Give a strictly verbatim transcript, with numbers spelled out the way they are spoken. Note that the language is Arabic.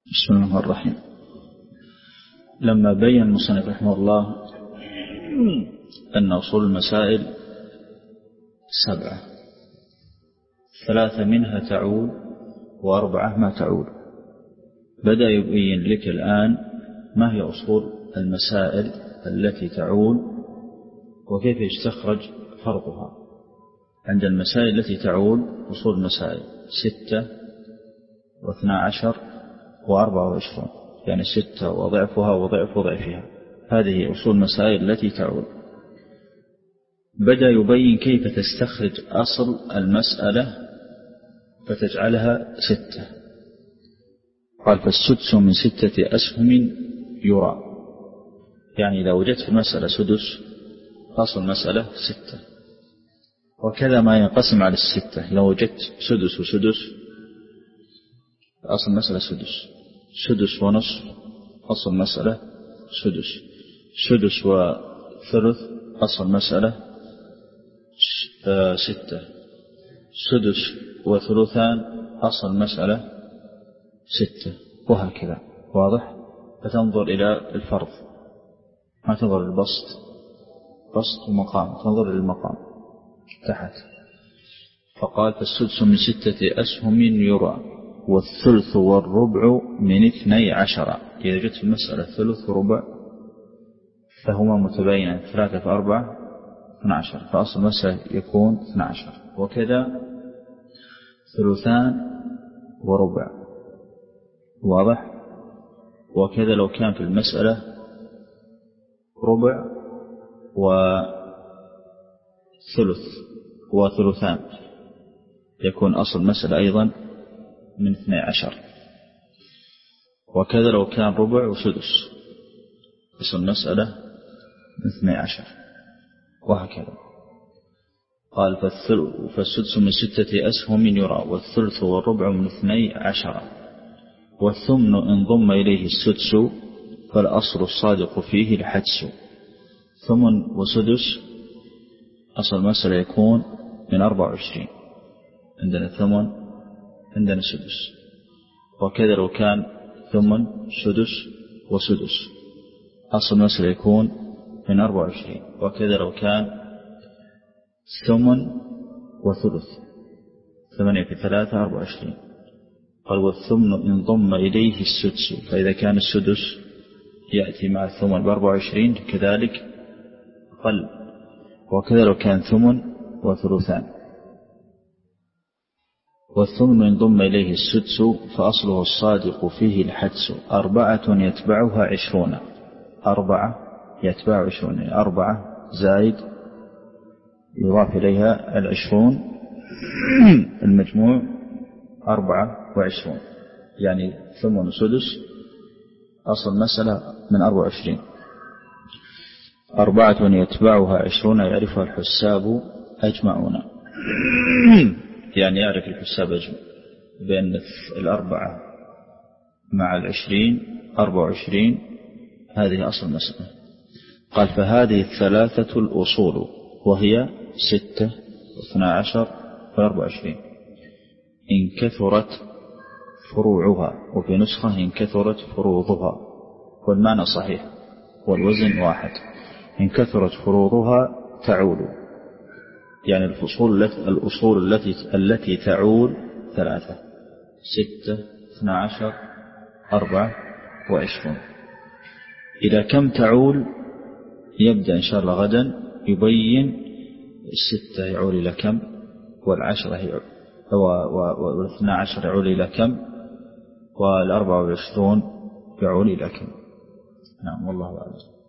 بسم الله الرحمن الرحيم. لما بين المصنف رحمه الله أن أصول المسائل سبعة، ثلاثة منها تعول وأربعة ما تعول، بدأ يبين لك الآن ما هي أصول المسائل التي تعول وكيف يستخرج فرقها. عند المسائل التي تعول أصول المسائل ستة واثنى عشر وأربعة وعشرون، يعني ستة وضعفها وضعف وضعفها، هذه أصول المسائل التي تعول. بدأ يبين كيف تستخرج أصل المسألة فتجعلها ستة. قال فالسدس من ستة أسهم يرى، يعني إذا وجدت في المسألة سدس أصل المسألة ستة. وكذا ما ينقسم على الستة، لو وجدت سدس وسدس أصل مسألة سدس، سدس ونصف أصل مسألة سدس، سدس وثلث أصل مسألة ستة، سدس وثلثان أصل مسألة ستة، وهكذا. واضح؟ فتنظر إلى الفرض، ما تنظر للبسط، بسط ومقام، تنظر للمقام تحت. فقال فالسدس من ستة أسهم يرى والثلث والربع من اثني عشر. إذا جت في المسألة ثلث وربع فهما متباينان، ثلاثة في أربعة اثنى عشر، فأصل المسألة يكون اثنى عشر. وكذا ثلثان وربع، واضح؟ وكذا لو كان في المسألة ربع وثلث وثلثان يكون أصل المسألة أيضا من اثني عشر. وكذا لو كان ربع وسدس أصل المسألة من اثني عشر، وهكذا. قال فالسدس من ستة أسهم يرى والثلث والربع من اثني عشر، والثمن إن ضم إليه السدس فالأصل الصادق فيه الحدس. ثمن وسدس أصل المسألة يكون من أربع وعشرين، عندنا ثمن عندنا سدس. وكذا لو كان ثمن سدس وسدس أصل المسألة يكون من أربع وعشرين. وكذا لو كان ثمن وثلث، ثمانية في ثلاثة أربع وعشرين. قال والثمن إن ضم إليه السدس، فإذا كان السدس يأتي مع الثمن بأربع وعشرين كذلك قل. وكذا لو كان ثمن وثلثان. والثمن إن ضم إليه السدس فأصله الصادق فيه الحدس. أربعة يتبعها عشرون، أربعة يتبع عشرون، يعني أربعة زائد يضاف إليها العشرون، المجموع أربعة وعشرون، يعني ثمن سدس أصل مسألة من أربع وعشرين. أربعة يتبعها عشرون يعرفها الحساب أجمعون، يعني يعرف الحساب أجمع بأن الأربعة مع العشرين أربع وعشرين، هذه أصل مسألة. قال فهذه الثلاثة الأصول وهي ستة واثنى عشر وأربع وعشرين إن كثرت فروعها، وفي نسخة إن كثرت فروضها، والمعنى صحيح والوزن واحد. إن كثرت فروضها تعول، يعني الفصول الأصول التي التي تعول ثلاثة، ستة اثنى عشر أربعة وعشرون. إذا كم تعول يبدأ إن شاء الله غدا يبين الستة يعول إلى كم، والعشرة والاثنى عشر يعول إلى كم، والأربعة والعشرون يعول إلى كم. نعم والله أعلم.